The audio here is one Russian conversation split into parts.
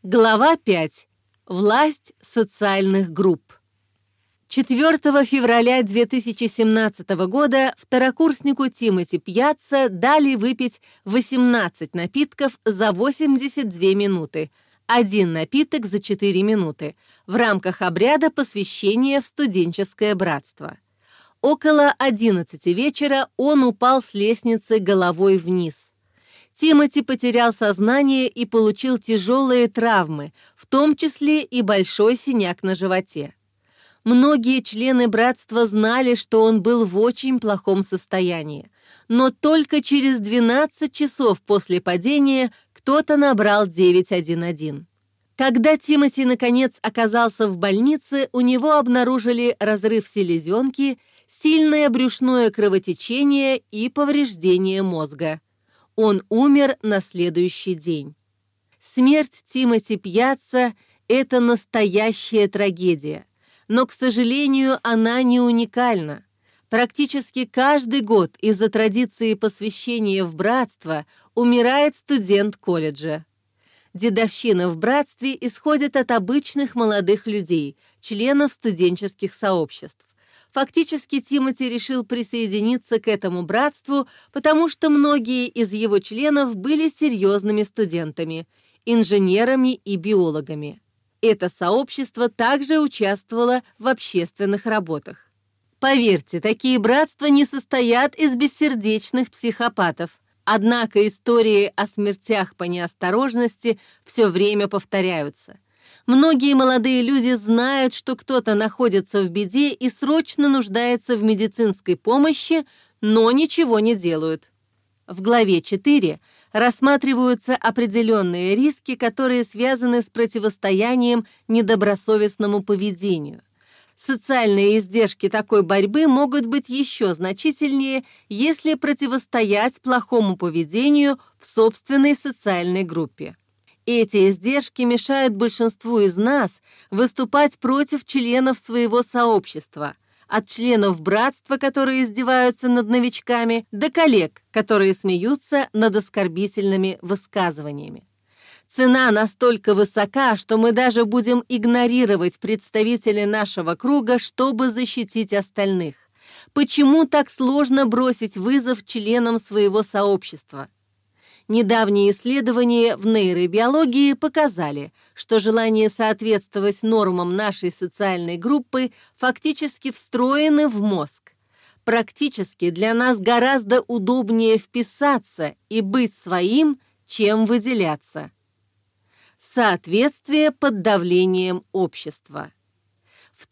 Глава 5. Власть социальных групп. 4 февраля 2017 года второкурснику Тимоти Пьяцца дали выпить 18 напитков за 82 минуты, один напиток за 4 минуты, в рамках обряда посвящения в студенческое братство. Около 11 вечера он упал с лестницы головой вниз. Тимоти потерял сознание и получил тяжелые травмы, в том числе и большой синяк на животе. Многие члены братства знали, что он был в очень плохом состоянии, но только через 12 часов после падения кто-то набрал 911. Когда Тимоти наконец оказался в больнице, у него обнаружили разрыв селезенки, сильное брюшное кровотечение и повреждение мозга. Он умер на следующий день. Смерть Тимоти Пьяцца – это настоящая трагедия. Но, к сожалению, она не уникальна. Практически каждый год из-за традиции посвящения в братство умирает студент колледжа. Дедовщина в братстве исходит от обычных молодых людей, членов студенческих сообществ. Фактически Тимоти решил присоединиться к этому братству, потому что многие из его членов были серьезными студентами, инженерами и биологами. Это сообщество также участвовало в общественных работах. Поверьте, такие братства не состоят из бессердечных психопатов. Однако истории о смертях по неосторожности все время повторяются. Многие молодые люди знают, что кто-то находится в беде и срочно нуждается в медицинской помощи, но ничего не делают. В главе 4 рассматриваются определенные риски, которые связаны с противостоянием недобросовестному поведению. Социальные издержки такой борьбы могут быть еще значительнее, если противостоять плохому поведению в собственной социальной группе. Эти издержки мешают большинству из нас выступать против членов своего сообщества, от членов братства, которые издеваются над новичками, до коллег, которые смеются над оскорбительными высказываниями. Цена настолько высока, что мы даже будем игнорировать представителей нашего круга, чтобы защитить остальных. Почему так сложно бросить вызов членам своего сообщества? Недавние исследования в нейробиологии показали, что желание соответствовать нормам нашей социальной группы фактически встроены в мозг. Практически для нас гораздо удобнее вписаться и быть своим, чем выделяться. Соответствие под давлением общества. В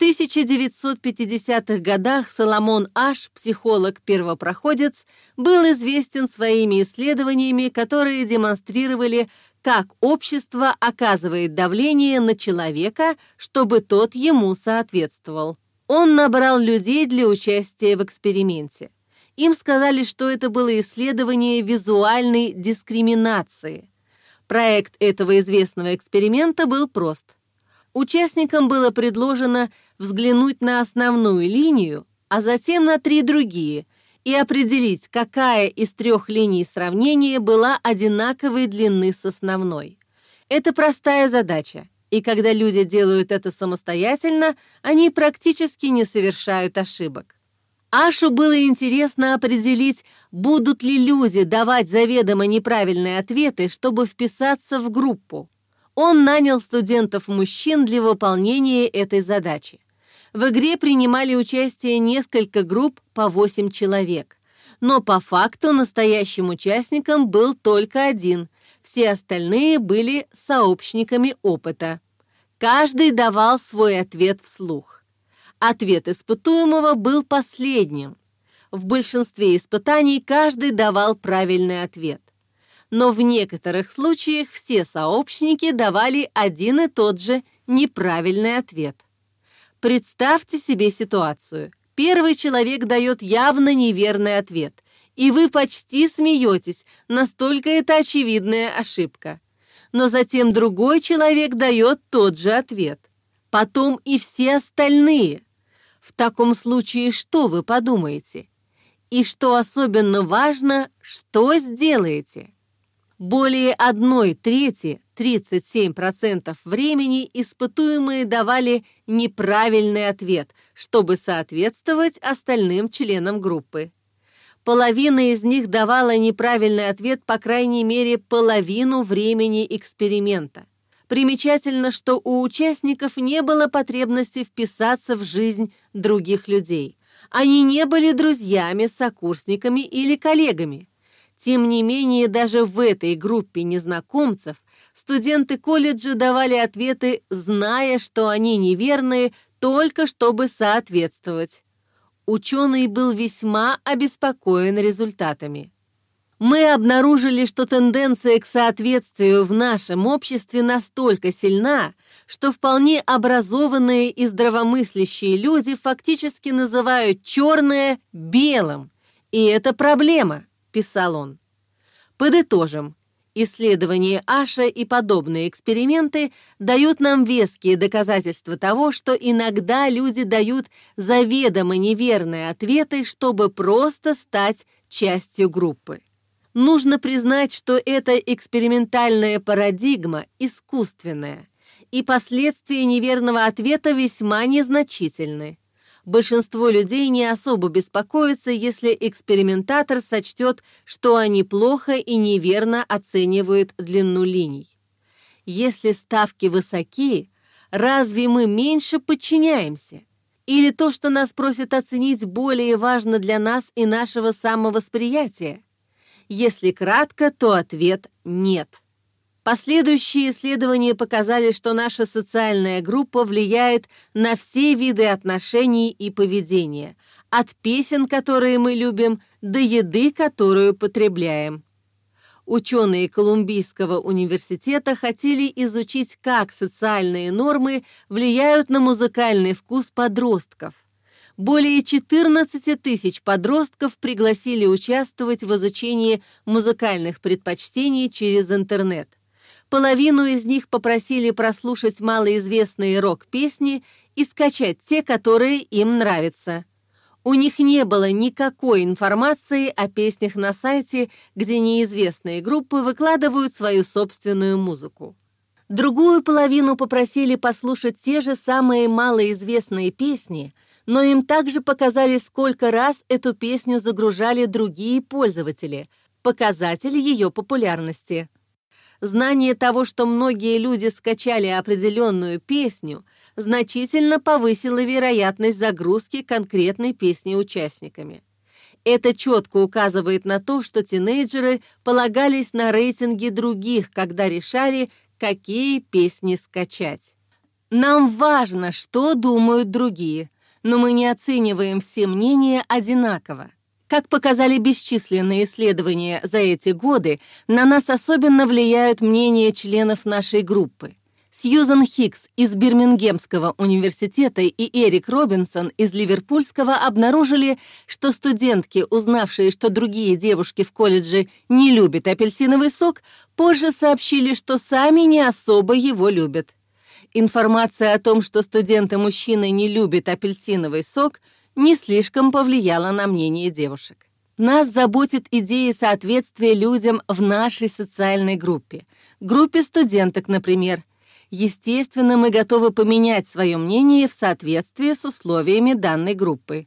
1950-х годах Соломон Аш, психолог-первопроходец, был известен своими исследованиями, которые демонстрировали, как общество оказывает давление на человека, чтобы тот ему соответствовал. Он набрал людей для участия в эксперименте. Им сказали, что это было исследование визуальной дискриминации. Проект этого известного эксперимента был прост. Участникам было предложено взглянуть на основную линию, а затем на 3 другие, и определить, какая из 3 линий сравнения была одинаковой длины с основной. Это простая задача, и когда люди делают это самостоятельно, они практически не совершают ошибок. Ашу было интересно определить, будут ли люди давать заведомо неправильные ответы, чтобы вписаться в группу. Он нанял студентов-мужчин для выполнения этой задачи. В игре принимали участие несколько групп по 8 человек. Но по факту настоящим участником был только один. Все остальные были сообщниками опыта. Каждый давал свой ответ вслух. Ответ испытуемого был последним. В большинстве испытаний каждый давал правильный ответ. Но в некоторых случаях все сообщники давали один и тот же неправильный ответ. Представьте себе ситуацию. Первый человек дает явно неверный ответ, и вы почти смеетесь, настолько это очевидная ошибка. Но затем другой человек дает тот же ответ. Потом и все остальные. В таком случае что вы подумаете? И что особенно важно, что сделаете? Более 1/3 37% времени испытуемые давали неправильный ответ, чтобы соответствовать остальным членам группы. Половина из них давала неправильный ответ по крайней мере половину времени эксперимента. Примечательно, что у участников не было потребности вписаться в жизнь других людей. Они не были друзьями, сокурсниками или коллегами. Тем не менее, даже в этой группе незнакомцев студенты колледжа давали ответы, зная, что они неверные, только чтобы соответствовать. Ученый был весьма обеспокоен результатами. Мы обнаружили, что тенденция к соответствию в нашем обществе настолько сильна, что вполне образованные и здравомыслящие люди фактически называют черное белым. И это проблема, писал он. Подытожим. Исследования Аша и подобные эксперименты дают нам веские доказательства того, что иногда люди дают заведомо неверные ответы, чтобы просто стать частью группы. Нужно признать, что эта экспериментальная парадигма искусственная, и последствия неверного ответа весьма незначительны. Большинство людей не особо беспокоятся, если экспериментатор сочтет, что они плохо и неверно оценивают длину линий. Если ставки высоки, разве мы меньше подчиняемся? Или то, что нас просят оценить, более важно для нас и нашего самовосприятия? Если кратко, то ответ «нет». Последующие исследования показали, что наша социальная группа влияет на все виды отношений и поведения, от песен, которые мы любим, до еды, которую потребляем. Ученые Колумбийского университета хотели изучить, как социальные нормы влияют на музыкальный вкус подростков. Более 14 тысяч подростков пригласили участвовать в изучении музыкальных предпочтений через интернет. Половину из них попросили прослушать малоизвестные рок-песни и скачать те, которые им нравятся. У них не было никакой информации о песнях на сайте, где неизвестные группы выкладывают свою собственную музыку. Другую половину попросили послушать те же самые малоизвестные песни, но им также показали, сколько раз эту песню загружали другие пользователи, показатель ее популярности. Знание того, что многие люди скачали определенную песню, значительно повысило вероятность загрузки конкретной песни участниками. Это четко указывает на то, что тинейджеры полагались на рейтинги других, когда решали, какие песни скачать. Нам важно, что думают другие, но мы не оцениваем все мнения одинаково. Как показали бесчисленные исследования за эти годы, на нас особенно влияют мнения членов нашей группы. Сьюзан Хикс из Бирмингемского университета и Эрик Робинсон из Ливерпульского обнаружили, что студентки, узнавшие, что другие девушки в колледже не любят апельсиновый сок, позже сообщили, что сами не особо его любят. Информация о том, что студенты-мужчины не любят апельсиновый сок, не слишком повлияла на мнение девушек. Нас заботит идея соответствия людям в нашей социальной группе студенток, например. Естественно, мы готовы поменять свое мнение в соответствии с условиями данной группы.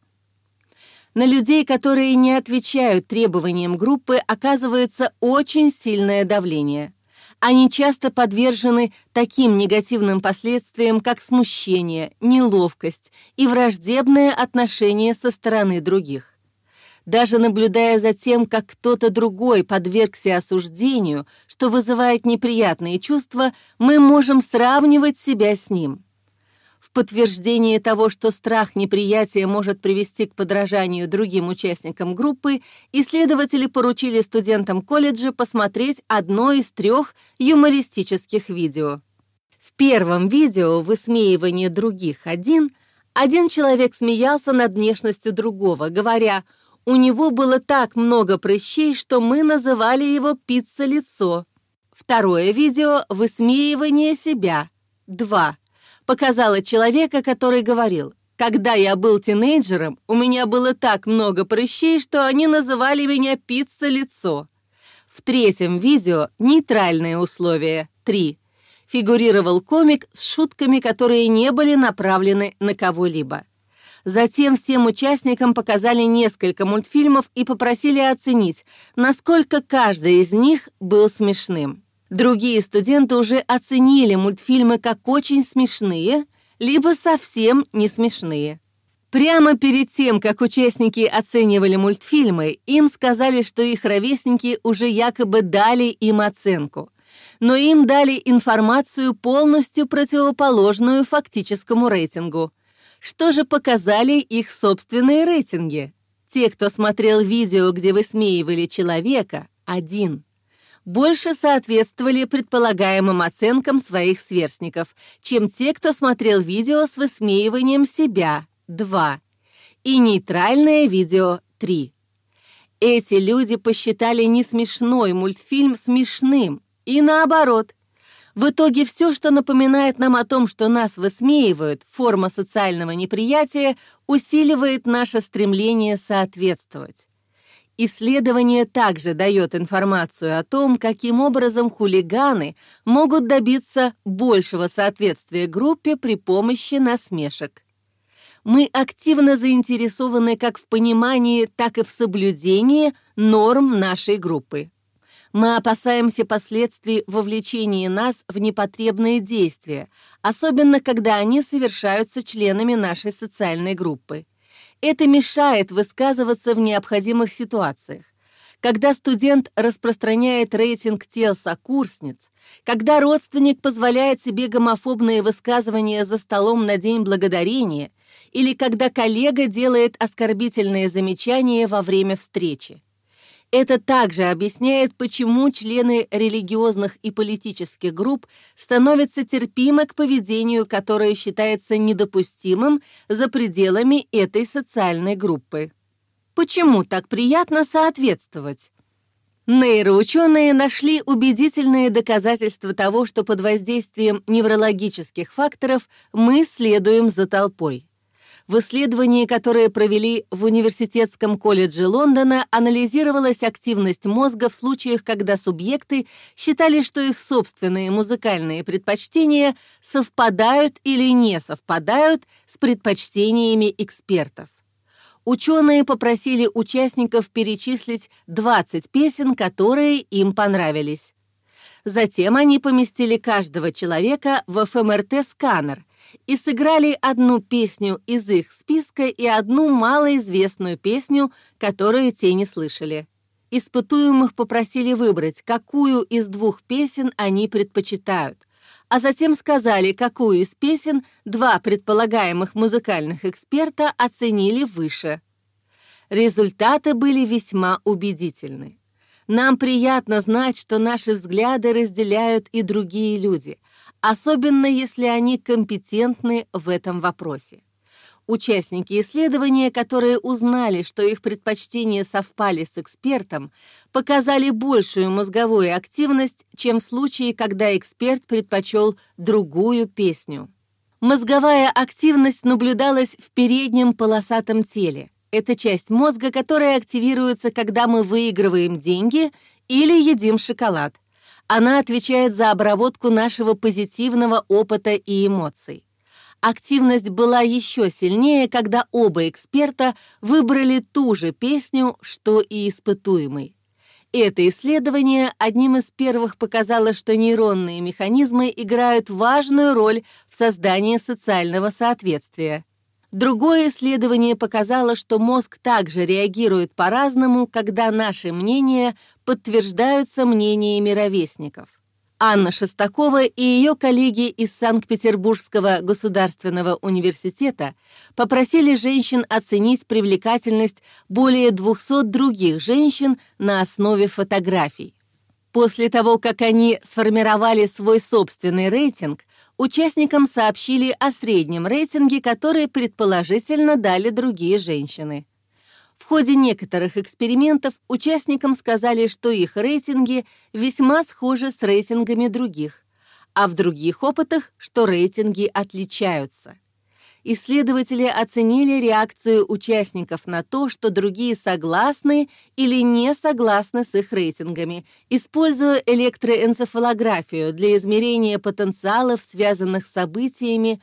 На людей, которые не отвечают требованиям группы, оказывается очень сильное давление. Они часто подвержены таким негативным последствиям, как смущение, неловкость и враждебное отношение со стороны других. Даже наблюдая за тем, как кто-то другой подвергся осуждению, что вызывает неприятные чувства, мы можем сравнивать себя с ним. В подтверждение того, что страх неприятия может привести к подражанию другим участникам группы, исследователи поручили студентам колледжа посмотреть одно из 3 юмористических видео. В первом видео «Высмеивание других один» человек смеялся над внешностью другого, говоря: «У него было так много прыщей, что мы называли его пицца-лицо». Второе видео «Высмеивание себя 2» показала человека, который говорил: «Когда я был тинейджером, у меня было так много прыщей, что они называли меня пицца-лицо». В третьем видео «Нейтральные условия 3» Фигурировал комик с шутками, которые не были направлены на кого-либо. Затем всем участникам показали несколько мультфильмов и попросили оценить, насколько каждый из них был смешным. Другие студенты уже оценили мультфильмы как очень смешные, либо совсем не смешные. Прямо перед тем, как участники оценивали мультфильмы, им сказали, что их ровесники уже якобы дали им оценку. Но им дали информацию, полностью противоположную фактическому рейтингу. Что же показали их собственные рейтинги? Те, кто смотрел видео, где высмеивали человека, 1. Больше соответствовали предполагаемым оценкам своих сверстников, чем те, кто смотрел видео с высмеиванием себя, 2. И нейтральное видео, 3. Эти люди посчитали несмешной мультфильм смешным, и наоборот. В итоге все, что напоминает нам о том, что нас высмеивают, форма социального неприятия, усиливает наше стремление соответствовать. Исследование также дает информацию о том, каким образом хулиганы могут добиться большего соответствия группе при помощи насмешек. Мы активно заинтересованы как в понимании, так и в соблюдении норм нашей группы. Мы опасаемся последствий вовлечения нас в непотребные действия, особенно когда они совершаются членами нашей социальной группы. Это мешает высказываться в необходимых ситуациях. Когда студент распространяет рейтинг тел сокурсниц, когда родственник позволяет себе гомофобные высказывания за столом на День Благодарения, или когда коллега делает оскорбительные замечания во время встречи. Это также объясняет, почему члены религиозных и политических групп становятся терпимы к поведению, которое считается недопустимым за пределами этой социальной группы. Почему так приятно соответствовать? Нейроученые нашли убедительные доказательства того, что под воздействием неврологических факторов мы следуем за толпой. В исследовании, которое провели в Университетском колледже Лондона, анализировалась активность мозга в случаях, когда субъекты считали, что их собственные музыкальные предпочтения совпадают или не совпадают с предпочтениями экспертов. Ученые попросили участников перечислить 20 песен, которые им понравились. Затем они поместили каждого человека в ФМРТ-сканер и сыграли одну песню из их списка и одну малоизвестную песню, которую те не слышали. Испытуемых попросили выбрать, какую из двух песен они предпочитают, а затем сказали, какую из песен два предполагаемых музыкальных эксперта оценили выше. Результаты были весьма убедительны. Нам приятно знать, что наши взгляды разделяют и другие люди, особенно если они компетентны в этом вопросе. Участники исследования, которые узнали, что их предпочтения совпали с экспертом, показали большую мозговую активность, чем в случае, когда эксперт предпочел другую песню. Мозговая активность наблюдалась в переднем полосатом теле. Это часть мозга, которая активируется, когда мы выигрываем деньги или едим шоколад. Она отвечает за обработку нашего позитивного опыта и эмоций. Активность была еще сильнее, когда оба эксперта выбрали ту же песню, что и испытуемый. Это исследование одним из первых показало, что нейронные механизмы играют важную роль в создании социального соответствия. Другое исследование показало, что мозг также реагирует по-разному, когда наши мнения подтверждаются мнениями ровесников. Анна Шестакова и ее коллеги из Санкт-Петербургского государственного университета попросили женщин оценить привлекательность более 200 других женщин на основе фотографий. После того, как они сформировали свой собственный рейтинг, участникам сообщили о среднем рейтинге, который предположительно дали другие женщины. В ходе некоторых экспериментов участникам сказали, что их рейтинги весьма схожи с рейтингами других, а в других опытах, что рейтинги отличаются. исследователи оценили реакцию участников на то, что другие согласны или не согласны с их рейтингами, используя электроэнцефалографию для измерения потенциалов, связанных с событиями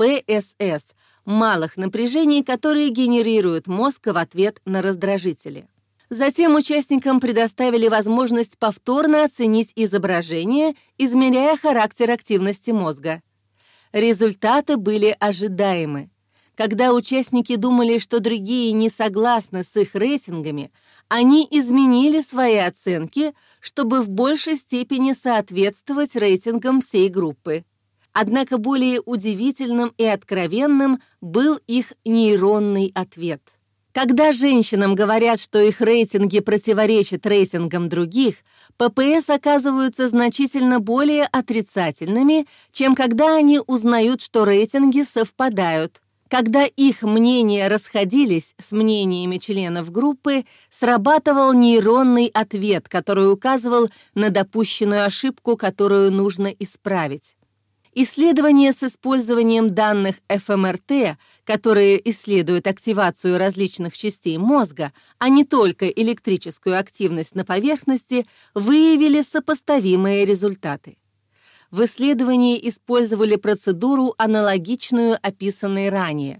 ПСС, малых напряжений, которые генерирует мозг в ответ на раздражители. Затем участникам предоставили возможность повторно оценить изображение, измеряя характер активности мозга. Результаты были ожидаемы. Когда участники думали, что другие не согласны с их рейтингами, они изменили свои оценки, чтобы в большей степени соответствовать рейтингам всей группы. Однако более удивительным и откровенным был их нейронный ответ. Когда женщинам говорят, что их рейтинги противоречат рейтингам других, ППС оказываются значительно более отрицательными, чем когда они узнают, что рейтинги совпадают. Когда их мнения расходились с мнениями членов группы, срабатывал нейронный ответ, который указывал на допущенную ошибку, которую нужно исправить. Исследования с использованием данных ФМРТ, которые исследуют активацию различных частей мозга, а не только электрическую активность на поверхности, выявили сопоставимые результаты. В исследовании использовали процедуру, аналогичную описанной ранее.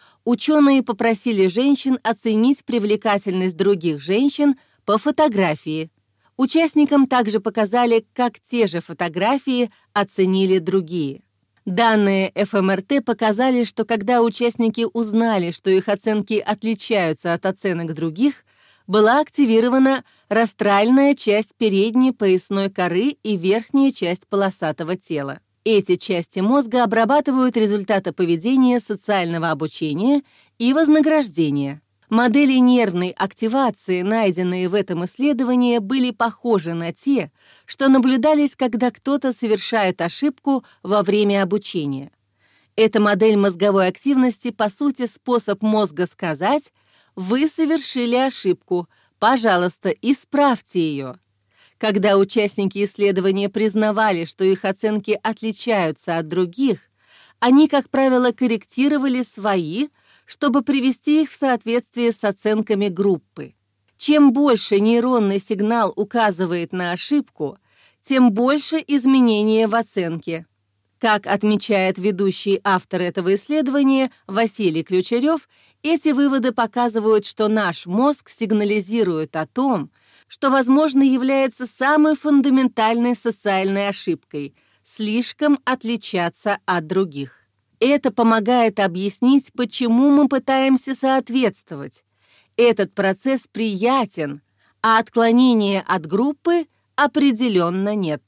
Ученые попросили женщин оценить привлекательность других женщин по фотографии. Участникам также показали, как те же фотографии оценили другие. Данные ФМРТ показали, что когда участники узнали, что их оценки отличаются от оценок других, была активирована растральная часть передней поясной коры и верхняя часть полосатого тела. Эти части мозга обрабатывают результаты поведения, социального обучения и вознаграждения. Модели нервной активации, найденные в этом исследовании, были похожи на те, что наблюдались, когда кто-то совершает ошибку во время обучения. Эта модель мозговой активности, по сути, способ мозга сказать: «Вы совершили ошибку, пожалуйста, исправьте ее». Когда участники исследования признавали, что их оценки отличаются от других, они, как правило, корректировали свои, чтобы привести их в соответствие с оценками группы. Чем больше нейронный сигнал указывает на ошибку, тем больше изменения в оценке. Как отмечает ведущий автор этого исследования Василий Ключарев, эти выводы показывают, что наш мозг сигнализирует о том, что, возможно, является самой фундаментальной социальной ошибкой – слишком отличаться от других. Это помогает объяснить, почему мы пытаемся соответствовать. Этот процесс приятен, а отклонения от группы определенно нет.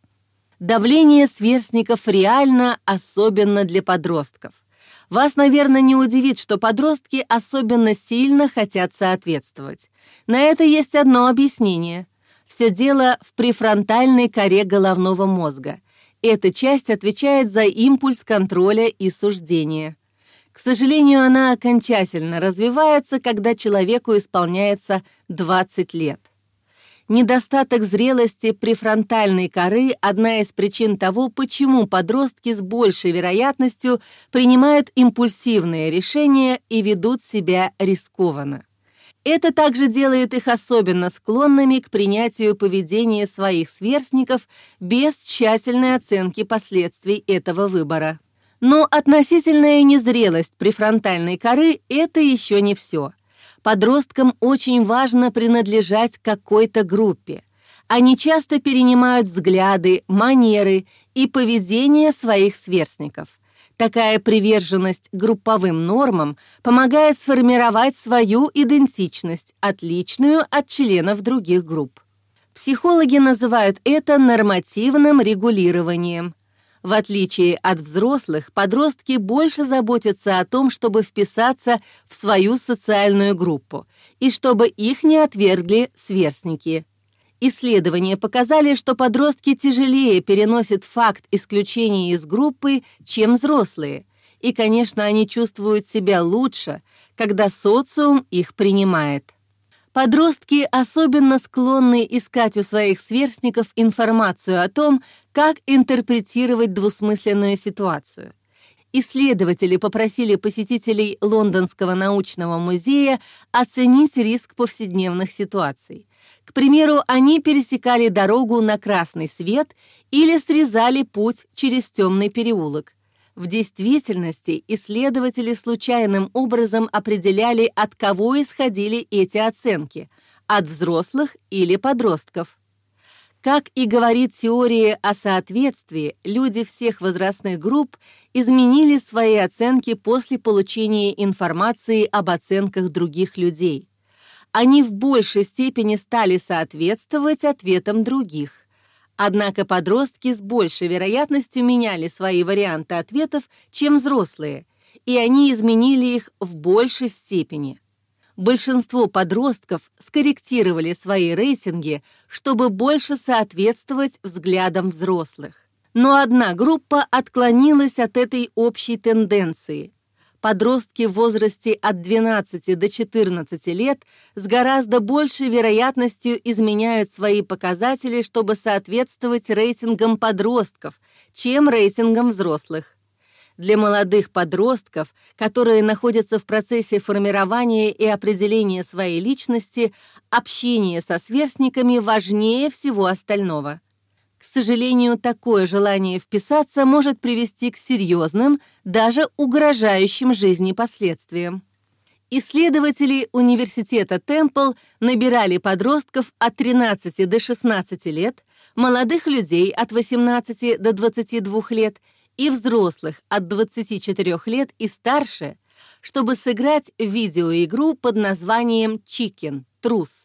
Давление сверстников реально, особенно для подростков. Вас, наверное, не удивит, что подростки особенно сильно хотят соответствовать. На это есть одно объяснение. Все дело в префронтальной коре головного мозга. Эта часть отвечает за импульс контроля и суждения. К сожалению, она окончательно развивается, когда человеку исполняется 20 лет. Недостаток зрелости префронтальной коры – одна из причин того, почему подростки с большей вероятностью принимают импульсивные решения и ведут себя рискованно. Это также делает их особенно склонными к принятию поведения своих сверстников без тщательной оценки последствий этого выбора. Но относительная незрелость префронтальной коры – это еще не все. Подросткам очень важно принадлежать какой-то группе. Они часто перенимают взгляды, манеры и поведение своих сверстников. Такая приверженность групповым нормам помогает сформировать свою идентичность, отличную от членов других групп. Психологи называют это нормативным регулированием. В отличие от взрослых, подростки больше заботятся о том, чтобы вписаться в свою социальную группу и чтобы их не отвергли сверстники. Исследования показали, что подростки тяжелее переносят факт исключения из группы, чем взрослые. И, конечно, они чувствуют себя лучше, когда социум их принимает. Подростки особенно склонны искать у своих сверстников информацию о том, как интерпретировать двусмысленную ситуацию. Исследователи попросили посетителей Лондонского научного музея оценить риск повседневных ситуаций. К примеру, они пересекали дорогу на красный свет или срезали путь через темный переулок. В действительности исследователи случайным образом определяли, от кого исходили эти оценки – от взрослых или подростков. Как и говорит теория о соответствии, люди всех возрастных групп изменили свои оценки после получения информации об оценках других людей. Они в большей степени стали соответствовать ответам других. Однако подростки с большей вероятностью меняли свои варианты ответов, чем взрослые, и они изменили их в большей степени. Большинство подростков скорректировали свои рейтинги, чтобы больше соответствовать взглядам взрослых. Но одна группа отклонилась от этой общей тенденции. Подростки в возрасте от 12 до 14 лет с гораздо большей вероятностью изменяют свои показатели, чтобы соответствовать рейтингам подростков, чем рейтингам взрослых. Для молодых подростков, которые находятся в процессе формирования и определения своей личности, общение со сверстниками важнее всего остального. К сожалению, такое желание вписаться может привести к серьезным, даже угрожающим жизни последствиям. Исследователи университета Темпл набирали подростков от 13 до 16 лет, молодых людей от 18 до 22 лет и взрослых от 24 лет и старше, чтобы сыграть в видеоигру под названием «Chicken» — «Трус».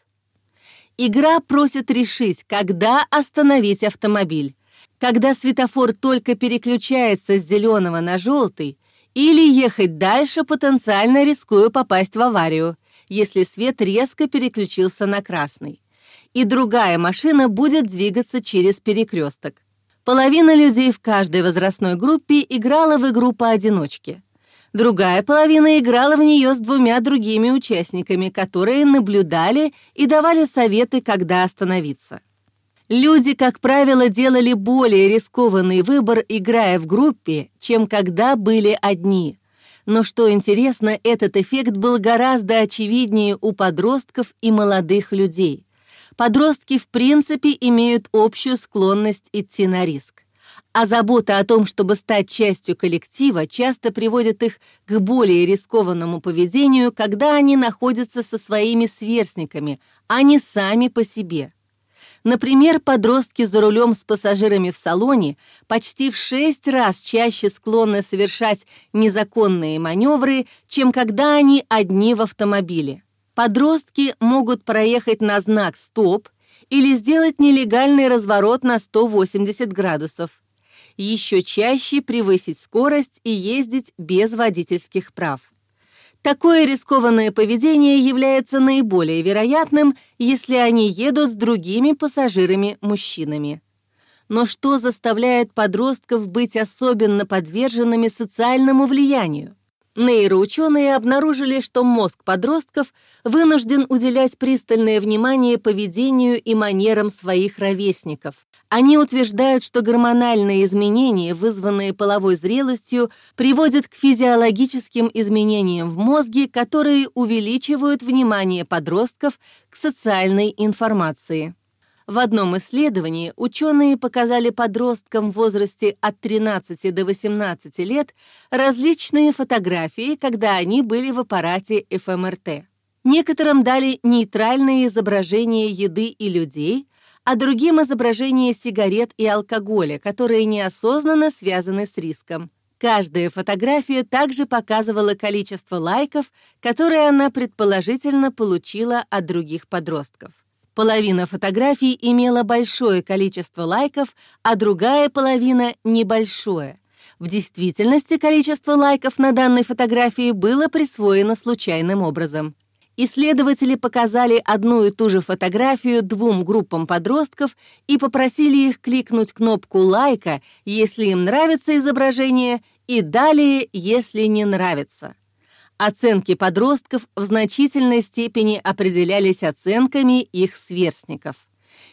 Игра просит решить, когда остановить автомобиль, когда светофор только переключается с зеленого на желтый, или ехать дальше, потенциально рискуя попасть в аварию, если свет резко переключился на красный. И другая машина будет двигаться через перекресток. Половина людей в каждой возрастной группе играла в игру поодиночке. Другая половина играла в нее с двумя другими участниками, которые наблюдали и давали советы, когда остановиться. Люди, как правило, делали более рискованный выбор, играя в группе, чем когда были одни. Но что интересно, этот эффект был гораздо очевиднее у подростков и молодых людей. Подростки в принципе имеют общую склонность идти на риск. А забота о том, чтобы стать частью коллектива, часто приводит их к более рискованному поведению, когда они находятся со своими сверстниками, а не сами по себе. Например, подростки за рулем с пассажирами в салоне почти в 6 раз чаще склонны совершать незаконные маневры, чем когда они одни в автомобиле. Подростки могут проехать на знак «Стоп» или сделать нелегальный разворот на 180 градусов. Еще чаще превысить скорость и ездить без водительских прав. Такое рискованное поведение является наиболее вероятным, если они едут с другими пассажирами-мужчинами. Но что заставляет подростков быть особенно подверженными социальному влиянию? Нейроученые обнаружили, что мозг подростков вынужден уделять пристальное внимание поведению и манерам своих ровесников. Они утверждают, что гормональные изменения, вызванные половой зрелостью, приводят к физиологическим изменениям в мозге, которые увеличивают внимание подростков к социальной информации. В одном исследовании ученые показали подросткам в возрасте от 13 до 18 лет различные фотографии, когда они были в аппарате ФМРТ. Некоторым дали нейтральные изображения еды и людей, а другим изображения сигарет и алкоголя, которые неосознанно связаны с риском. Каждая фотография также показывала количество лайков, которые она предположительно получила от других подростков. Половина фотографий имела большое количество лайков, а другая половина — небольшое. В действительности количество лайков на данной фотографии было присвоено случайным образом. Исследователи показали одну и ту же фотографию двум группам подростков и попросили их кликнуть кнопку лайка, если им нравится изображение, и далее, если не нравится. Оценки подростков в значительной степени определялись оценками их сверстников.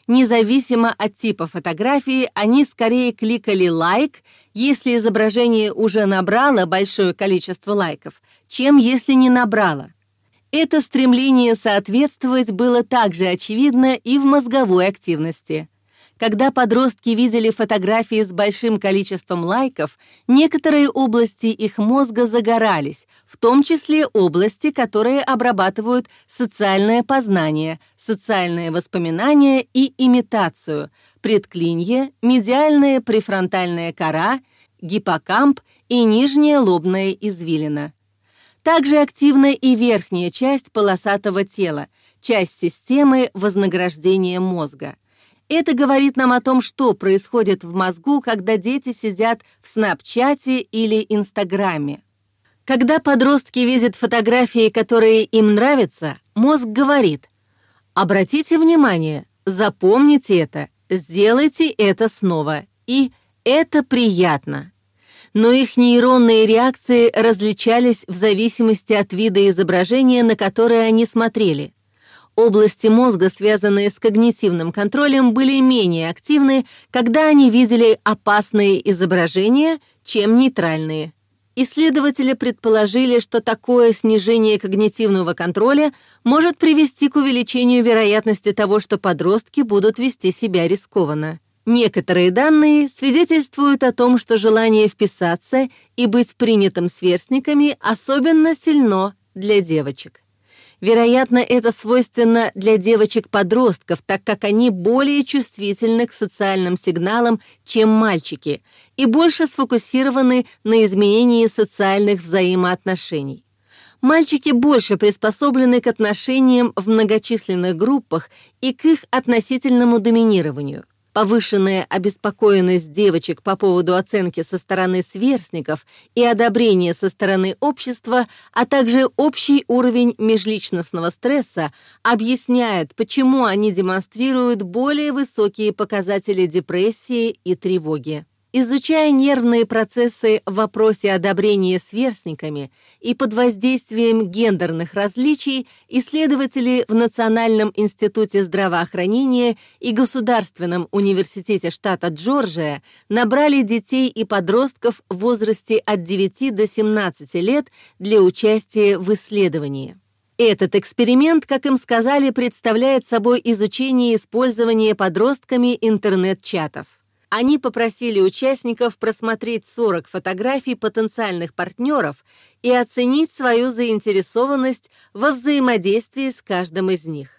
Независимо от типа фотографии, они скорее кликали «лайк», если изображение уже набрало большое количество лайков, чем если не набрало. Это стремление соответствовать было также очевидно и в мозговой активности. Когда подростки видели фотографии с большим количеством лайков, некоторые области их мозга загорались, в том числе области, которые обрабатывают социальное познание, социальные воспоминания и имитацию, предклинье, медиальная префронтальная кора, гиппокамп и нижняя лобная извилина. Также активна и верхняя часть полосатого тела, часть системы вознаграждения мозга. Это говорит нам о том, что происходит в мозгу, когда дети сидят в Снапчате или Инстаграме. Когда подростки видят фотографии, которые им нравятся, мозг говорит: обратите внимание, запомните это, сделайте это снова, и это приятно. Но их нейронные реакции различались в зависимости от вида изображения, на которое они смотрели. Области мозга, связанные с когнитивным контролем, были менее активны, когда они видели опасные изображения, чем нейтральные. Исследователи предположили, что такое снижение когнитивного контроля может привести к увеличению вероятности того, что подростки будут вести себя рискованно. Некоторые данные свидетельствуют о том, что желание вписаться и быть принятым сверстниками особенно сильно для девочек. Вероятно, это свойственно для девочек-подростков, так как они более чувствительны к социальным сигналам, чем мальчики, и больше сфокусированы на изменении социальных взаимоотношений. Мальчики больше приспособлены к отношениям в многочисленных группах и к их относительному доминированию. Повышенная обеспокоенность девочек по поводу оценки со стороны сверстников и одобрения со стороны общества, а также общий уровень межличностного стресса объясняет, почему они демонстрируют более высокие показатели депрессии и тревоги. Изучая нервные процессы в вопросе одобрения сверстниками и под воздействием гендерных различий, исследователи в Национальном институте здравоохранения и Государственном университете штата Джорджия набрали детей и подростков в возрасте от 9 до 17 лет для участия в исследовании. Этот эксперимент, как им сказали, представляет собой изучение использования подростками интернет-чатов. Они попросили участников просмотреть 40 фотографий потенциальных партнеров и оценить свою заинтересованность во взаимодействии с каждым из них.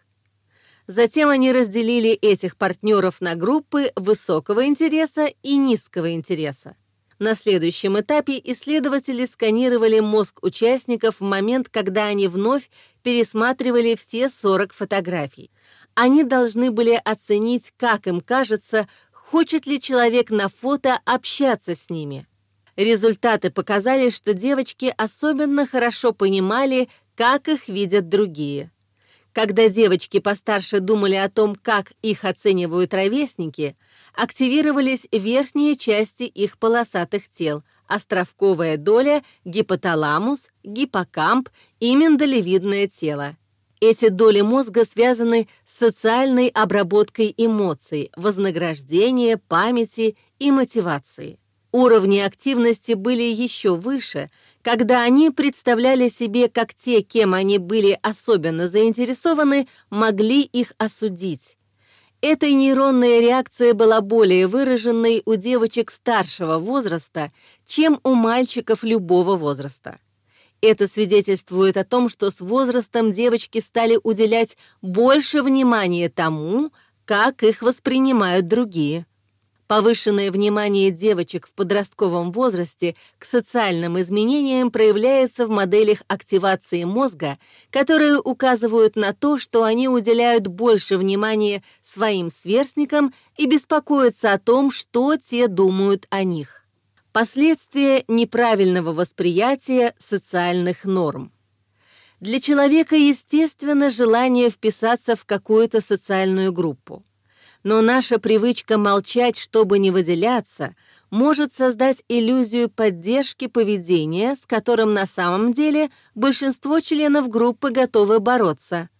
Затем они разделили этих партнеров на группы высокого интереса и низкого интереса. На следующем этапе исследователи сканировали мозг участников в момент, когда они вновь пересматривали все 40 фотографий. Они должны были оценить, как им кажется, хочет ли человек на фото общаться с ними. Результаты показали, что девочки особенно хорошо понимали, как их видят другие. Когда девочки постарше думали о том, как их оценивают ровесники, активировались верхние части их полосатых тел, островковая доля, гипоталамус, гиппокамп и миндалевидное тело. Эти доли мозга связаны с социальной обработкой эмоций, вознаграждения, памяти и мотивации. Уровни активности были еще выше, когда они представляли себе, как те, кем они были особенно заинтересованы, могли их осудить. Эта нейронная реакция была более выраженной у девочек старшего возраста, чем у мальчиков любого возраста. Это свидетельствует о том, что с возрастом девочки стали уделять больше внимания тому, как их воспринимают другие. Повышенное внимание девочек в подростковом возрасте к социальным изменениям проявляется в моделях активации мозга, которые указывают на то, что они уделяют больше внимания своим сверстникам и беспокоятся о том, что те думают о них. Последствия неправильного восприятия социальных норм. Для человека естественно желание вписаться в какую-то социальную группу. Но наша привычка молчать, чтобы не выделяться, может создать иллюзию поддержки поведения, с которым на самом деле большинство членов группы готовы бороться.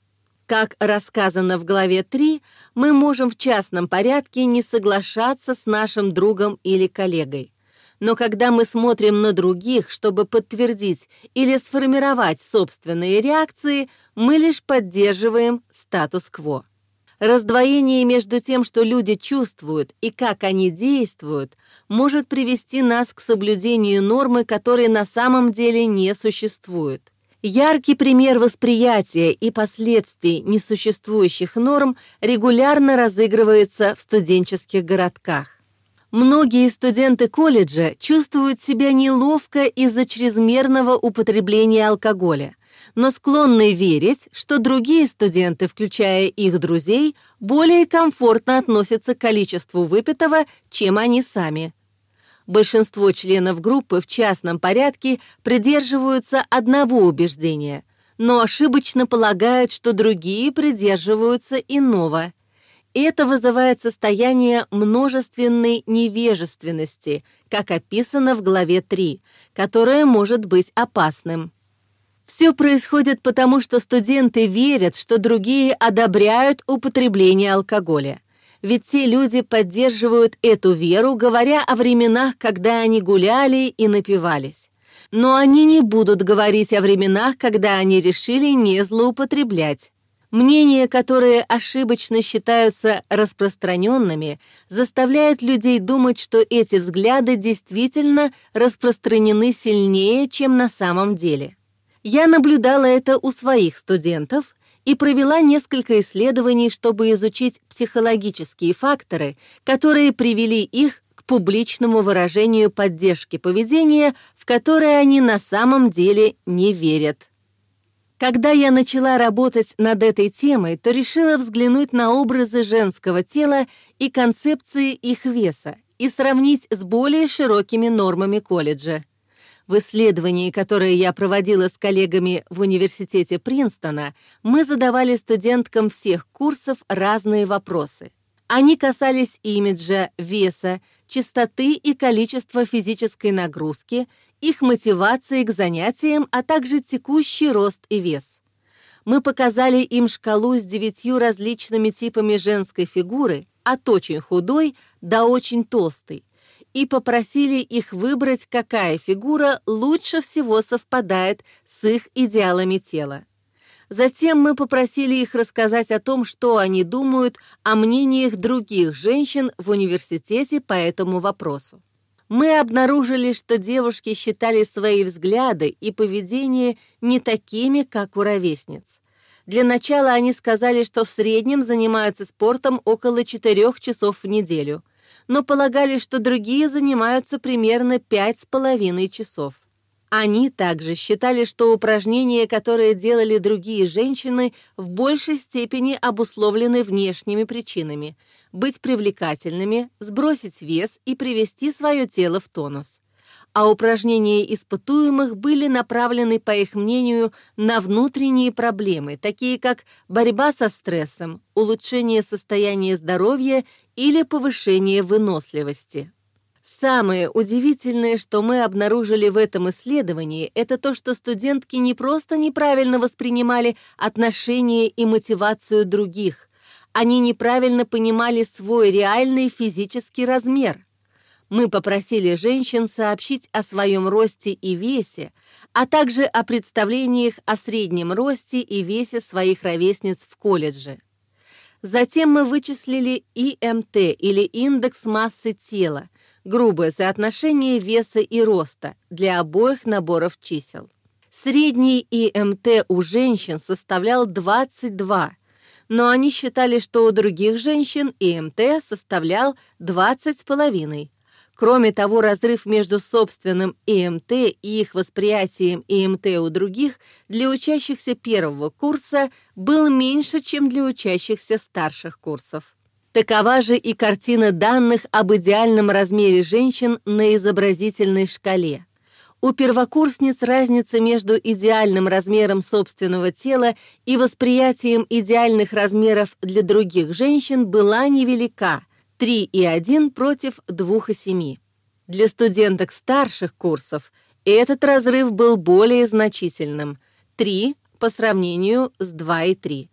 Как рассказано в главе 3, мы можем в частном порядке не соглашаться с нашим другом или коллегой. Но когда мы смотрим на других, чтобы подтвердить или сформировать собственные реакции, мы лишь поддерживаем статус-кво. Раздвоение между тем, что люди чувствуют, и как они действуют, может привести нас к соблюдению нормы, которой на самом деле не существует. Яркий пример восприятия и последствий несуществующих норм регулярно разыгрывается в студенческих городках. Многие студенты колледжа чувствуют себя неловко из-за чрезмерного употребления алкоголя, но склонны верить, что другие студенты, включая их друзей, более комфортно относятся к количеству выпитого, чем они сами. Большинство членов группы в частном порядке придерживаются одного убеждения, но ошибочно полагают, что другие придерживаются иного. Это вызывает состояние множественной невежественности, как описано в главе 3, которое может быть опасным. Все происходит потому, что студенты верят, что другие одобряют употребление алкоголя. Ведь те люди поддерживают эту веру, говоря о временах, когда они гуляли и напивались. Но они не будут говорить о временах, когда они решили не злоупотреблять. Мнения, которые ошибочно считаются распространенными, заставляют людей думать, что эти взгляды действительно распространены сильнее, чем на самом деле. Я наблюдала это у своих студентов и провела несколько исследований, чтобы изучить психологические факторы, которые привели их к публичному выражению поддержки поведения, в которое они на самом деле не верят. Когда я начала работать над этой темой, то решила взглянуть на образы женского тела и концепции их веса и сравнить с более широкими нормами колледжа. В исследовании, которое я проводила с коллегами в университете Принстона, мы задавали студенткам всех курсов разные вопросы. Они касались имиджа, веса, частоты и количества физической нагрузки, их мотивации к занятиям, а также текущий рост и вес. Мы показали им шкалу с 9 различными типами женской фигуры, от очень худой до очень толстой, и попросили их выбрать, какая фигура лучше всего совпадает с их идеалами тела. Затем мы попросили их рассказать о том, что они думают о мнениях других женщин в университете по этому вопросу. Мы обнаружили, что девушки считали свои взгляды и поведение не такими, как у ровесниц. Для начала они сказали, что в среднем занимаются спортом около 4 часов в неделю, но полагали, что другие занимаются примерно 5,5 часов. Они также считали, что упражнения, которые делали другие женщины, в большей степени обусловлены внешними причинами – быть привлекательными, сбросить вес и привести свое тело в тонус. А упражнения испытуемых были направлены, по их мнению, на внутренние проблемы, такие как борьба со стрессом, улучшение состояния здоровья или повышение выносливости. Самое удивительное, что мы обнаружили в этом исследовании, это то, что студентки не просто неправильно воспринимали отношения и мотивацию других, они неправильно понимали свой реальный физический размер. Мы попросили женщин сообщить о своем росте и весе, а также о представлениях о среднем росте и весе своих ровесниц в колледже. Затем мы вычислили ИМТ или индекс массы тела, грубое соотношение веса и роста для обоих наборов чисел. Средний ИМТ у женщин составлял 22, но они считали, что у других женщин ИМТ составлял 20,5. Кроме того, разрыв между собственным ИМТ и их восприятием ИМТ у других для учащихся первого курса был меньше, чем для учащихся старших курсов. Такова же и картина данных об идеальном размере женщин на изобразительной шкале. У первокурсниц разница между идеальным размером собственного тела и восприятием идеальных размеров для других женщин была невелика – 3,1 против 2,7. Для студенток старших курсов этот разрыв был более значительным – 3 по сравнению с 2,3.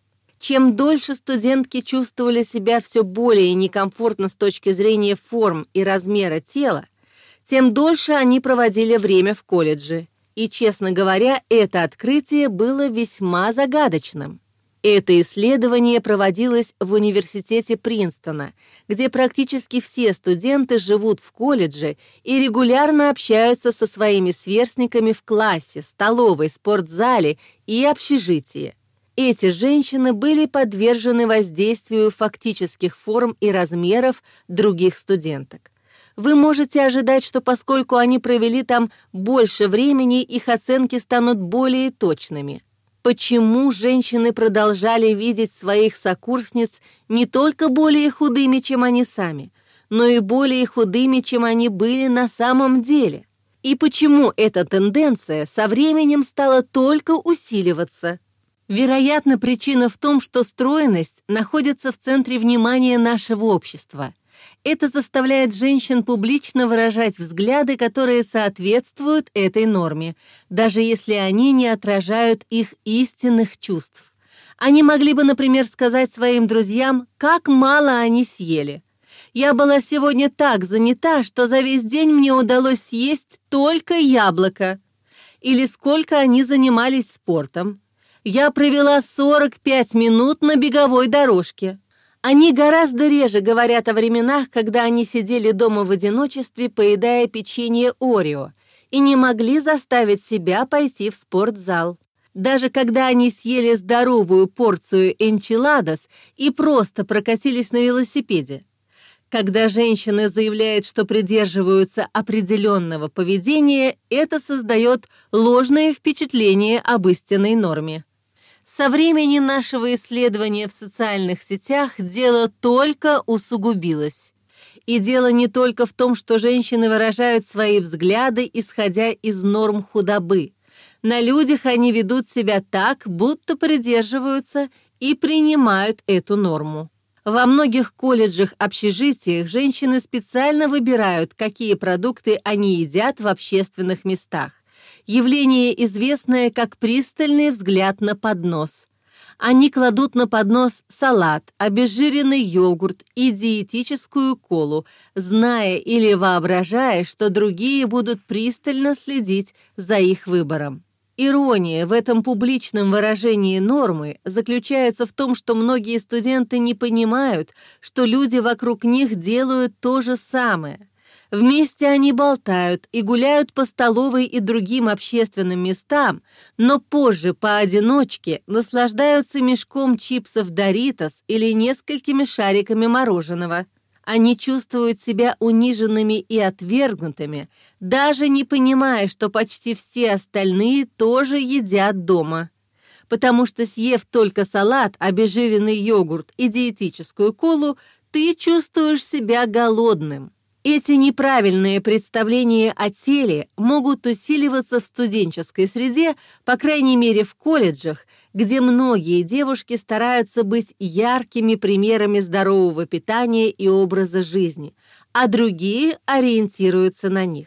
Чем дольше студентки чувствовали себя все более некомфортно с точки зрения форм и размера тела, тем дольше они проводили время в колледже. И, честно говоря, это открытие было весьма загадочным. Это исследование проводилось в университете Принстона, где практически все студенты живут в колледже и регулярно общаются со своими сверстниками в классе, столовой, спортзале и общежитии. Эти женщины были подвержены воздействию фактических форм и размеров других студенток. Вы можете ожидать, что поскольку они провели там больше времени, их оценки станут более точными. Почему женщины продолжали видеть своих сокурсниц не только более худыми, чем они сами, но и более худыми, чем они были на самом деле? И почему эта тенденция со временем стала только усиливаться? Вероятно, причина в том, что стройность находится в центре внимания нашего общества. Это заставляет женщин публично выражать взгляды, которые соответствуют этой норме, даже если они не отражают их истинных чувств. Они могли бы, например, сказать своим друзьям, как мало они съели. «Я была сегодня так занята, что за весь день мне удалось съесть только яблоко». Или сколько они занимались спортом. «Я провела 45 минут на беговой дорожке». Они гораздо реже говорят о временах, когда они сидели дома в одиночестве, поедая печенье Орео, и не могли заставить себя пойти в спортзал. Даже когда они съели здоровую порцию энчиладос и просто прокатились на велосипеде. Когда женщины заявляют, что придерживаются определенного поведения, это создает ложное впечатление об истинной норме. Со времени нашего исследования в социальных сетях дело только усугубилось. И дело не только в том, что женщины выражают свои взгляды, исходя из норм худобы. На людях они ведут себя так, будто придерживаются и принимают эту норму. Во многих колледжах-общежитиях женщины специально выбирают, какие продукты они едят в общественных местах. Явление, известное как пристальный взгляд на поднос. Они кладут на поднос салат, обезжиренный йогурт и диетическую колу, зная или воображая, что другие будут пристально следить за их выбором. Ирония в этом публичном выражении нормы заключается в том, что многие студенты не понимают, что люди вокруг них делают то же самое. Вместе они болтают и гуляют по столовой и другим общественным местам, но позже поодиночке наслаждаются мешком чипсов Doritos или несколькими шариками мороженого. Они чувствуют себя униженными и отвергнутыми, даже не понимая, что почти все остальные тоже едят дома. Потому что, съев только салат, обезжиренный йогурт и диетическую колу, ты чувствуешь себя голодным. Эти неправильные представления о теле могут усиливаться в студенческой среде, по крайней мере в колледжах, где многие девушки стараются быть яркими примерами здорового питания и образа жизни, а другие ориентируются на них.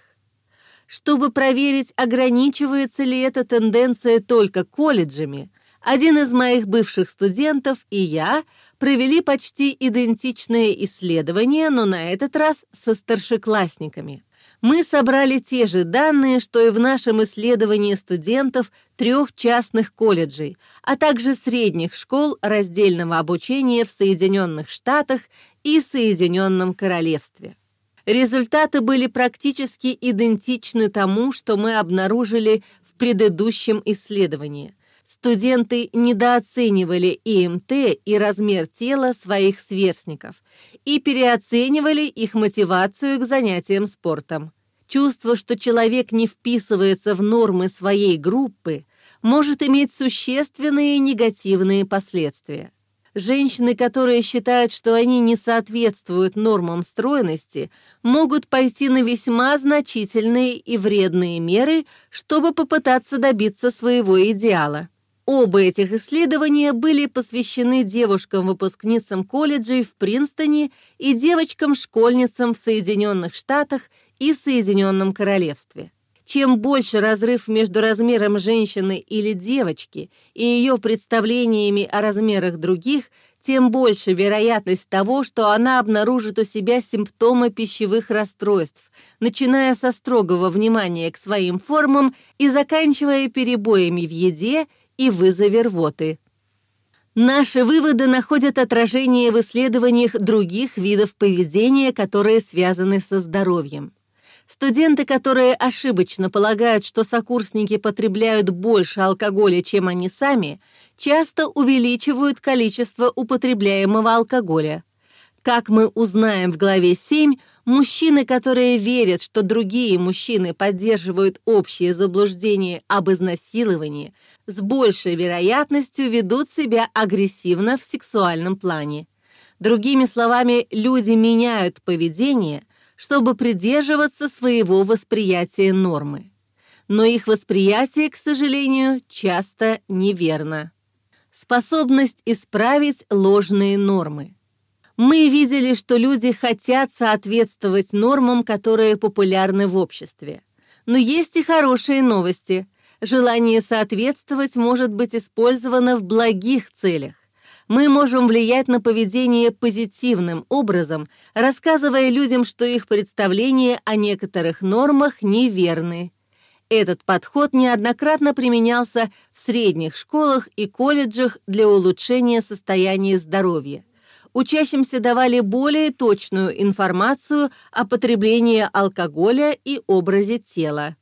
Чтобы проверить, ограничивается ли эта тенденция только колледжами, один из моих бывших студентов и я провели почти идентичное исследование, но на этот раз со старшеклассниками. Мы собрали те же данные, что и в нашем исследовании студентов 3 частных колледжей, а также средних школ раздельного обучения в Соединенных Штатах и Соединенном Королевстве. Результаты были практически идентичны тому, что мы обнаружили в предыдущем исследовании. Студенты недооценивали ИМТ и размер тела своих сверстников и переоценивали их мотивацию к занятиям спортом. Чувство, что человек не вписывается в нормы своей группы, может иметь существенные негативные последствия. Женщины, которые считают, что они не соответствуют нормам стройности, могут пойти на весьма значительные и вредные меры, чтобы попытаться добиться своего идеала. Оба этих исследования были посвящены девушкам-выпускницам колледжей в Принстоне и девочкам-школьницам в Соединенных Штатах и Соединенном Королевстве. Чем больше разрыв между размером женщины или девочки и ее представлениями о размерах других, тем больше вероятность того, что она обнаружит у себя симптомы пищевых расстройств, начиная со строгого внимания к своим формам и заканчивая перебоями в еде и вызове рвоты. Наши выводы находят отражение в исследованиях других видов поведения, которые связаны со здоровьем. Студенты, которые ошибочно полагают, что сокурсники потребляют больше алкоголя, чем они сами, часто увеличивают количество употребляемого алкоголя. Как мы узнаем в главе 7, мужчины, которые верят, что другие мужчины поддерживают общее заблуждение об изнасиловании, с большей вероятностью ведут себя агрессивно в сексуальном плане. Другими словами, люди меняют поведение, чтобы придерживаться своего восприятия нормы. Но их восприятие, к сожалению, часто неверно. Способность исправить ложные нормы. Мы видели, что люди хотят соответствовать нормам, которые популярны в обществе. Но есть и хорошие новости. Желание соответствовать может быть использовано в благих целях. Мы можем влиять на поведение позитивным образом, рассказывая людям, что их представления о некоторых нормах неверны. Этот подход неоднократно применялся в средних школах и колледжах для улучшения состояния здоровья. Учащимся давали более точную информацию о потреблении алкоголя и образе тела.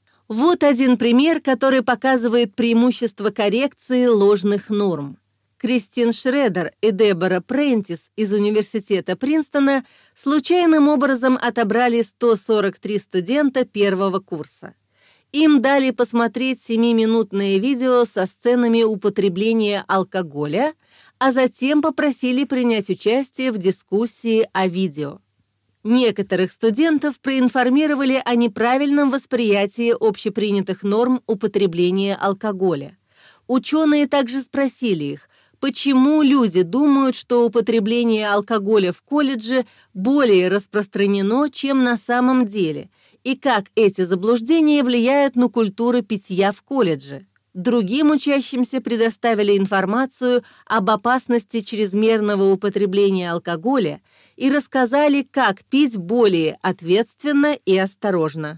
Вот один пример, который показывает преимущество коррекции ложных норм. Кристин Шредер и Дебора Прентис из университета Принстона случайным образом отобрали 143 студента первого курса. Им дали посмотреть 7-минутное видео со сценами употребления алкоголя, а затем попросили принять участие в дискуссии о видео. Некоторых студентов проинформировали о неправильном восприятии общепринятых норм употребления алкоголя. Ученые также спросили их, почему люди думают, что употребление алкоголя в колледже более распространено, чем на самом деле, и как эти заблуждения влияют на культуру питья в колледже. Другим учащимся предоставили информацию об опасности чрезмерного употребления алкоголя и рассказали, как пить более ответственно и осторожно.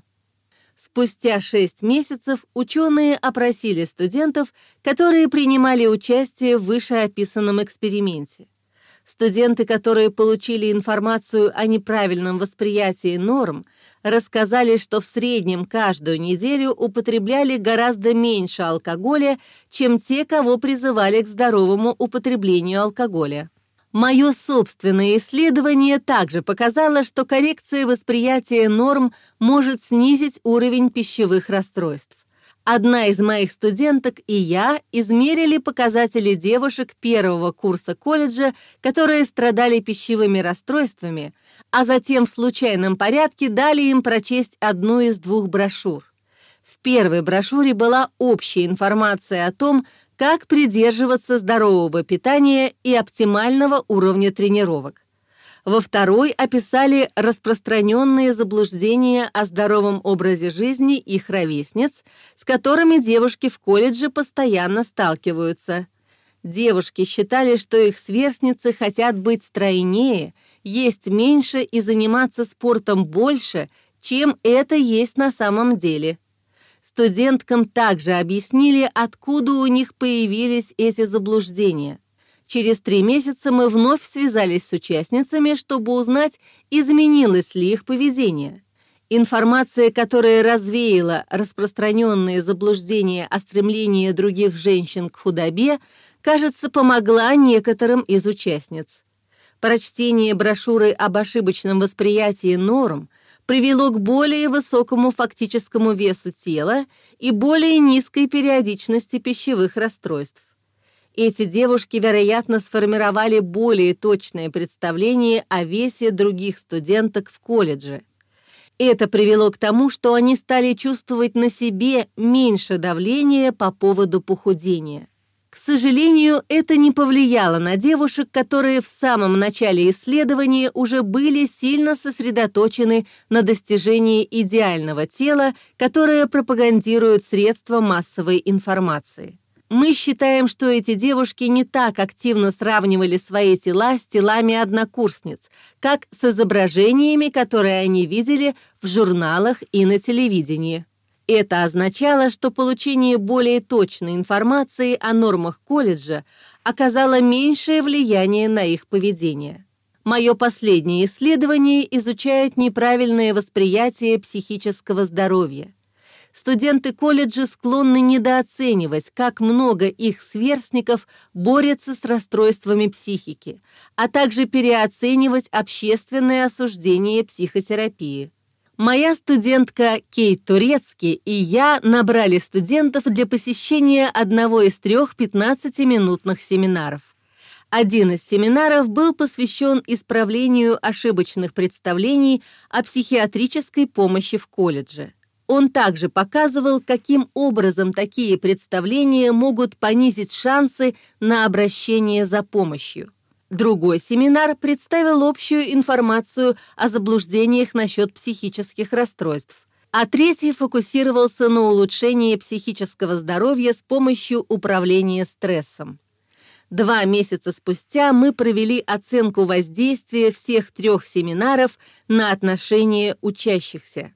Спустя 6 месяцев ученые опросили студентов, которые принимали участие в вышеописанном эксперименте. Студенты, которые получили информацию о неправильном восприятии норм, рассказали, что в среднем каждую неделю употребляли гораздо меньше алкоголя, чем те, кого призывали к здоровому употреблению алкоголя. Мое собственное исследование также показало, что коррекция восприятия норм может снизить уровень пищевых расстройств. Одна из моих студенток и я измерили показатели девушек первого курса колледжа, которые страдали пищевыми расстройствами, а затем в случайном порядке дали им прочесть одну из 2 брошюр. В первой брошюре была общая информация о том, как придерживаться здорового питания и оптимального уровня тренировок. Во второй описали распространенные заблуждения о здоровом образе жизни их ровесниц, с которыми девушки в колледже постоянно сталкиваются. Девушки считали, что их сверстницы хотят быть стройнее, есть меньше и заниматься спортом больше, чем это есть на самом деле. Студенткам также объяснили, откуда у них появились эти заблуждения. Через 3 месяца мы вновь связались с участницами, чтобы узнать, изменилось ли их поведение. Информация, которая развеяла распространенные заблуждения о стремлении других женщин к худобе, кажется, помогла некоторым из участниц. Прочтение брошюры об ошибочном восприятии норм привело к более высокому фактическому весу тела и более низкой периодичности пищевых расстройств. Эти девушки, вероятно, сформировали более точное представление о весе других студенток в колледже. Это привело к тому, что они стали чувствовать на себе меньше давления по поводу похудения. К К сожалению, это не повлияло на девушек, которые в самом начале исследования уже были сильно сосредоточены на достижении идеального тела, которое пропагандируют средства массовой информации. Мы считаем, что эти девушки не так активно сравнивали свои тела с телами однокурсниц, как с изображениями, которые они видели в журналах и на телевидении. Это означало, что получение более точной информации о нормах колледжа оказало меньшее влияние на их поведение. Мое последнее исследование изучает неправильное восприятие психического здоровья. Студенты колледжа склонны недооценивать, как много их сверстников борются с расстройствами психики, а также переоценивать общественное осуждение психотерапии. Моя студентка Кейт Турецки и я набрали студентов для посещения одного из 3 15-минутных семинаров. Один из семинаров был посвящен исправлению ошибочных представлений о психиатрической помощи в колледже. Он также показывал, каким образом такие представления могут понизить шансы на обращение за помощью. Другой семинар представил общую информацию о заблуждениях насчет психических расстройств, а третий фокусировался на улучшении психического здоровья с помощью управления стрессом. 2 месяца спустя мы провели оценку воздействия всех 3 семинаров на отношения учащихся.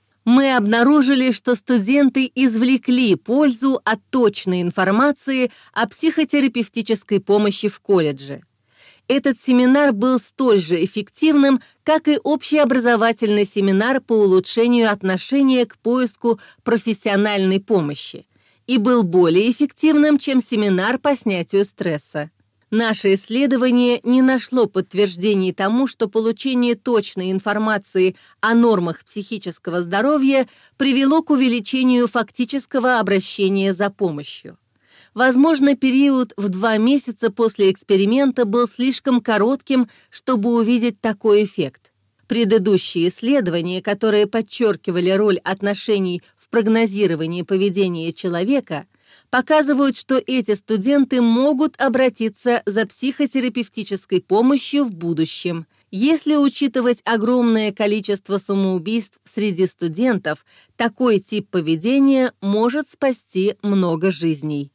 Мы обнаружили, что студенты извлекли пользу от точной информации о психотерапевтической помощи в колледже. Этот семинар был столь же эффективным, как и общеобразовательный семинар по улучшению отношения к поиску профессиональной помощи и был более эффективным, чем семинар по снятию стресса. Наше исследование не нашло подтверждений тому, что получение точной информации о нормах психического здоровья привело к увеличению фактического обращения за помощью. Возможно, период в 2 месяца после эксперимента был слишком коротким, чтобы увидеть такой эффект. Предыдущие исследования, которые подчеркивали роль отношений в прогнозировании поведения человека, показывают, что эти студенты могут обратиться за психотерапевтической помощью в будущем. Если учитывать огромное количество самоубийств среди студентов, такой тип поведения может спасти много жизней.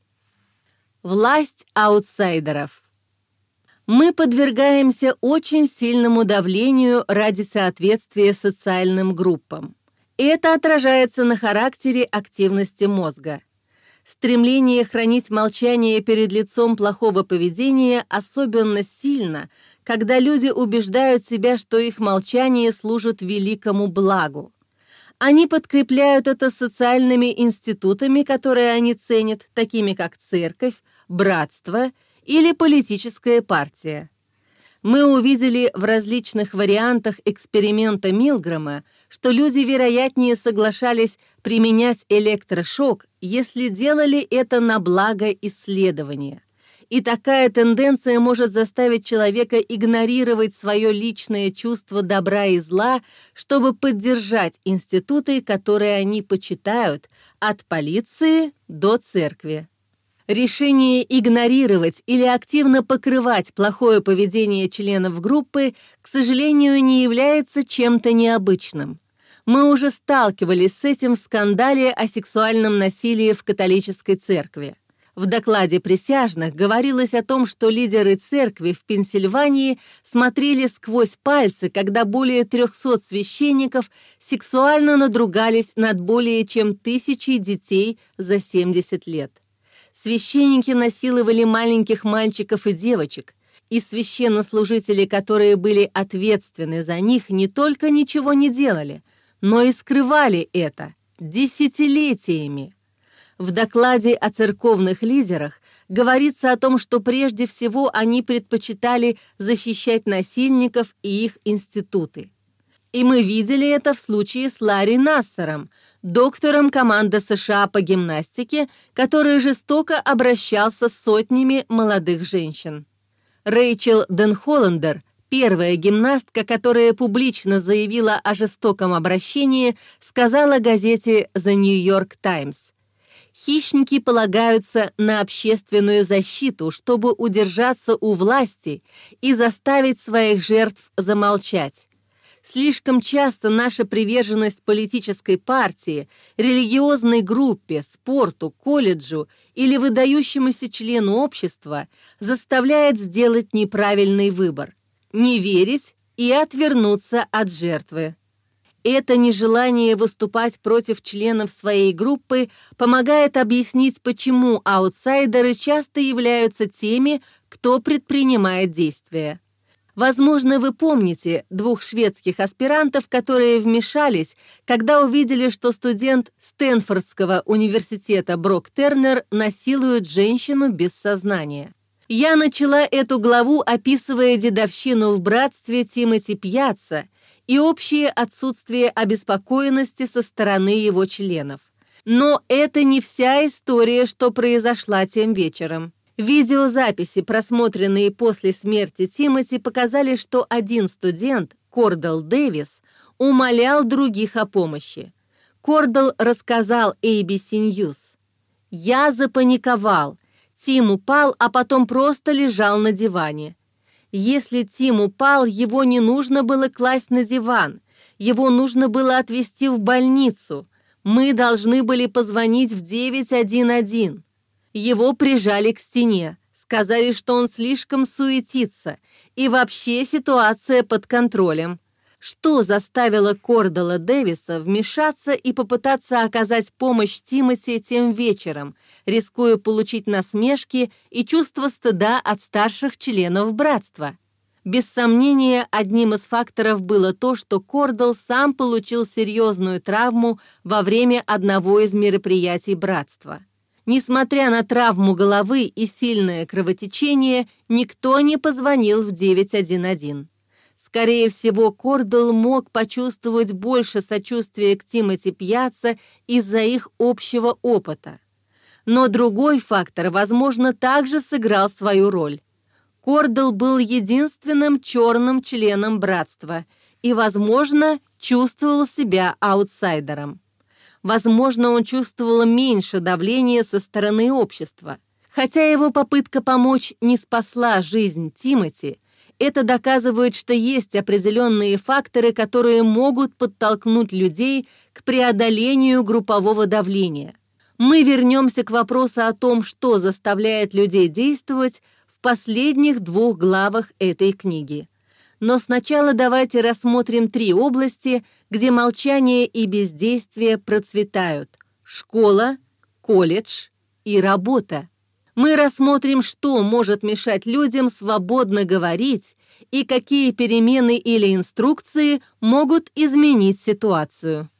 Власть аутсайдеров. Мы подвергаемся очень сильному давлению ради соответствия социальным группам. Это отражается на характере активности мозга. Стремление хранить молчание перед лицом плохого поведения особенно сильно, когда люди убеждают себя, что их молчание служит великому благу. Они подкрепляют это социальными институтами, которые они ценят, такими как церковь, братство или политическая партия. Мы увидели в различных вариантах эксперимента Милгрэма, что люди вероятнее соглашались применять электрошок, если делали это на благо исследования. И такая тенденция может заставить человека игнорировать свое личное чувство добра и зла, чтобы поддержать институты, которые они почитают, от полиции до церкви. Решение игнорировать или активно покрывать плохое поведение членов группы, к сожалению, не является чем-то необычным. Мы уже сталкивались с этим в скандале о сексуальном насилии в католической церкви. В докладе присяжных говорилось о том, что лидеры церкви в Пенсильвании смотрели сквозь пальцы, когда более 300 священников сексуально надругались над более чем 1000 детей за 70 лет. Священники насиловали маленьких мальчиков и девочек, и священнослужители, которые были ответственны за них, не только ничего не делали, но и скрывали это десятилетиями. В докладе о церковных лидерах говорится о том, что прежде всего они предпочитали защищать насильников и их институты. И мы видели это в случае с Ларри Нассаром, доктором команды США по гимнастике, который жестоко обращался с сотнями молодых женщин. Рэйчел Денхоллендер, первая гимнастка, которая публично заявила о жестоком обращении, сказала газете The New York Times: Хищники полагаются на общественную защиту, чтобы удержаться у власти и заставить своих жертв замолчать. Слишком часто наша приверженность политической партии, религиозной группе, спорту, колледжу или выдающемуся члену общества заставляет сделать неправильный выбор – не верить и отвернуться от жертвы. Это нежелание выступать против членов своей группы помогает объяснить, почему аутсайдеры часто являются теми, кто предпринимает действия. Возможно, вы помните 2 шведских аспирантов, которые вмешались, когда увидели, что студент Стэнфордского университета Брок Тернер насилует женщину без сознания. Я начала эту главу, описывая дедовщину в братстве Тимоти Пьяцца и общее отсутствие обеспокоенности со стороны его членов. Но это не вся история, что произошла тем вечером. Видеозаписи, просмотренные после смерти Тимоти, показали, что один студент, Кордал Дэвис, умолял других о помощи. Кордал рассказал ABC News: «Я запаниковал. Тим упал, а потом просто лежал на диване. Если Тим упал, его не нужно было класть на диван. Его нужно было отвезти в больницу. Мы должны были позвонить в 911. Его прижали к стене, сказали, что он слишком суетится, и вообще ситуация под контролем». Что заставило Кордала Дэвиса вмешаться и попытаться оказать помощь Тимоти тем вечером, рискуя получить насмешки и чувство стыда от старших членов братства? Без сомнения, одним из факторов было то, что Кордал сам получил серьезную травму во время одного из мероприятий братства. Несмотря на травму головы и сильное кровотечение, никто не позвонил в 911. Скорее всего, Кордал мог почувствовать больше сочувствия к Тимоти Пьяцца из-за их общего опыта. Но другой фактор, возможно, также сыграл свою роль. Кордал был единственным черным членом братства и, возможно, чувствовал себя аутсайдером. Возможно, он чувствовал меньше давления со стороны общества. Хотя его попытка помочь не спасла жизнь Тимоти, это доказывает, что есть определенные факторы, которые могут подтолкнуть людей к преодолению группового давления. Мы вернемся к вопросу о том, что заставляет людей действовать, в последних 2 главах этой книги. Но сначала давайте рассмотрим 3 области, где молчание и бездействие процветают: школа, колледж и работа. Мы рассмотрим, что может мешать людям свободно говорить и какие перемены или инструкции могут изменить ситуацию.